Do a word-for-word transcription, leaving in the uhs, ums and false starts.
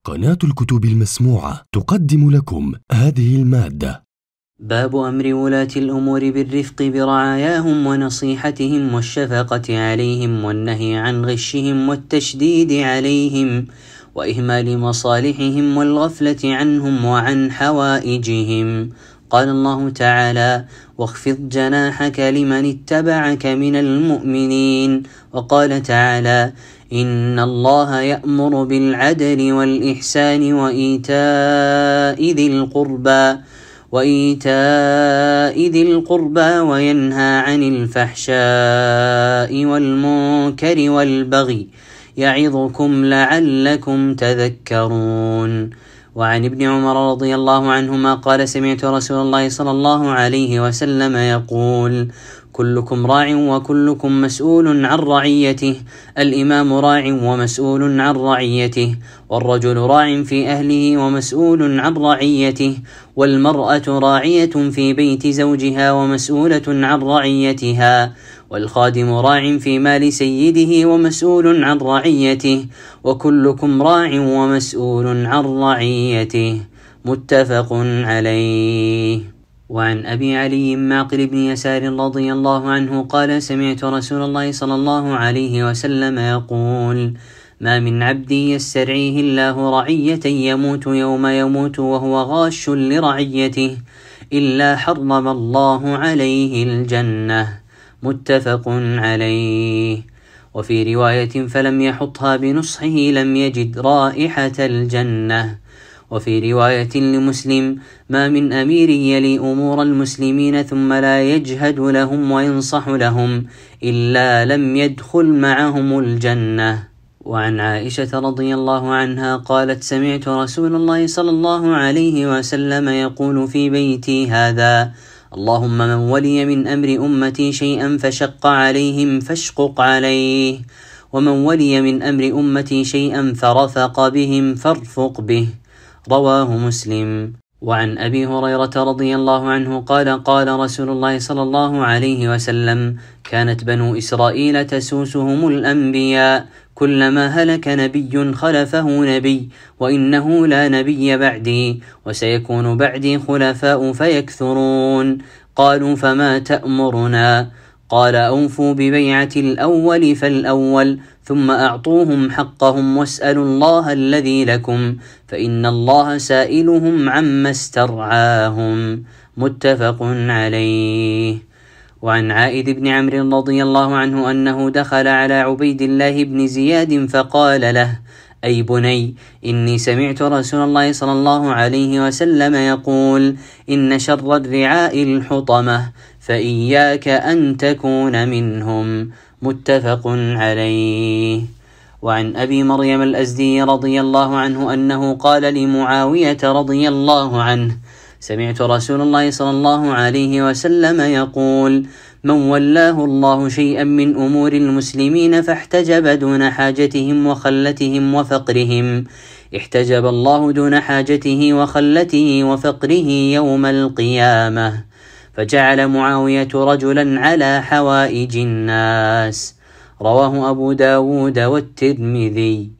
قناة الكتب المسموعة تقدم لكم هذه المادة. باب أمر ولاة الأمور بالرفق برعاياهم ونصيحتهم والشفقة عليهم والنهي عن غشهم والتشديد عليهم وإهمال مصالحهم والغفلة عنهم وعن حوائجهم. قال الله تعالى: واخفض جناحك لمن اتبعك من المؤمنين. وقال تعالى: إن الله يأمر بالعدل والإحسان وإيتاء ذي القربى وإيتاء ذي القربى وينهى عن الفحشاء والمنكر والبغي يعظكم لعلكم تذكرون. وعن ابن عمر رضي الله عنهما قال: سمعت رسول الله صلى الله عليه وسلم يقول: كلكم راع وكلكم مسؤول عن رعيته، الإمام راع ومسؤول عن رعيته، والرجل راع في أهله ومسؤول عن رعيته، والمرأة راعية في بيت زوجها ومسؤولة عن رعيتها، والخادم راع في مال سيده ومسؤول عن رعيته، وكلكم راع ومسؤول عن رعيته. متفق عليه. وعن أبي علي معقل بن يسار رضي الله عنه قال: سمعت رسول الله صلى الله عليه وسلم يقول: ما من عبد يسترعيه الله رعية يموت يوم يموت وهو غاش لرعيته إلا حرم الله عليه الجنة. متفق عليه. وفي رواية: فلم يحطها بنصحه لم يجد رائحة الجنة. وفي رواية لمسلم: ما من أمير يلي أمور المسلمين ثم لا يجهد لهم وينصح لهم إلا لم يدخل معهم الجنة. وعن عائشة رضي الله عنها قالت: سمعت رسول الله صلى الله عليه وسلم يقول في بيتي هذا: اللهم من ولي من أمر أمتي شيئا فشق عليهم فاشقق عليه، ومن ولي من أمر أمتي شيئا فرفق بهم فارفق به. رواه مسلم. وعن أبي هريرة رضي الله عنه قال: قال رسول الله صلى الله عليه وسلم: كانت بنو إسرائيل تسوسهم الأنبياء، كلما هلك نبي خلفه نبي، وإنه لا نبي بعدي، وسيكون بعدي خلفاء فيكثرون. قالوا: فما تأمرنا؟ قال: أوفوا ببيعة الأول فالأول، ثم أعطوهم حقهم واسألوا الله الذي لكم، فإن الله سائلهم عما استرعاهم. متفق عليه. وعن عائد بن عمرو رضي الله عنه أنه دخل على عبيد الله بن زياد فقال له: أي بني، إني سمعت رسول الله صلى الله عليه وسلم يقول: إن شر الرعاء الحطمة، فإياك أن تكون منهم. متفق عليه. وعن أبي مريم الأزدي رضي الله عنه أنه قال لمعاوية رضي الله عنه: سمعت رسول الله صلى الله عليه وسلم يقول: من ولاه الله شيئا من أمور المسلمين فاحتجب دون حاجتهم وخلتهم وفقرهم، احتجب الله دون حاجته وخلته وفقره يوم القيامة. فجعل معاوية رجلا على حوائج الناس. رواه أبو داود والترمذي.